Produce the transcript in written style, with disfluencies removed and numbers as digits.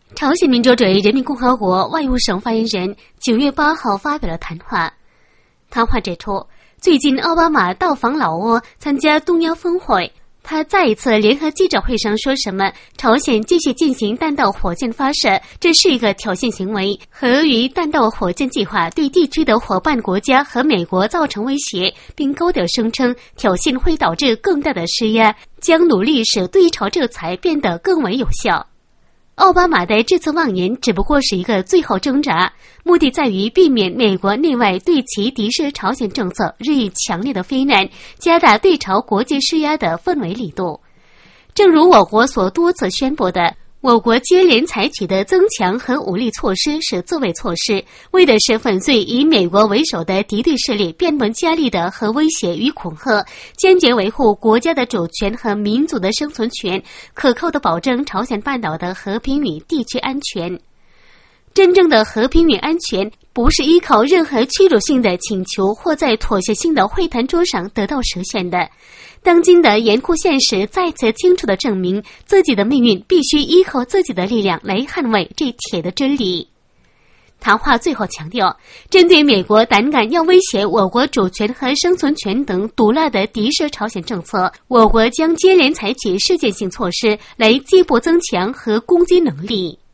朝鲜民主主义人民共和国外务省发言人9月8号发表了谈话。谈话指出，最近奥巴马到访老挝参加东亚峰会，他在一次联合记者会上说什么朝鲜继续进行弹道火箭发射，这是一个挑衅行为，合于弹道火箭计划对地区的伙伴国家和美国造成威胁，并高调声称挑衅会导致更大的施压，将努力使对朝制裁变得更为有效。奥巴马的这次妄言只不过是一个最后挣扎，目的在于避免美国内外对其敌视朝鲜政策日益强烈的非难，加大对朝国际施压的氛围力度。正如我国所多次宣布的，我国接连采取的增强和武力措施是自卫措施，为的是粉碎以美国为首的敌对势力变本加厉的核威胁与恐吓，坚决维护国家的主权和民族的生存权，可靠地保证朝鲜半岛的和平与地区安全。真正的和平与安全不是依靠任何屈辱性的请求或在妥协性的会谈桌上得到实现的。当今的严酷现实再次清楚地证明，自己的命运必须依靠自己的力量来捍卫这铁的真理。谈话最后强调，针对美国胆敢要威胁我国主权和生存权等毒辣的敌视朝鲜政策，我国将接连采取事件性措施来进一步增强和攻击能力。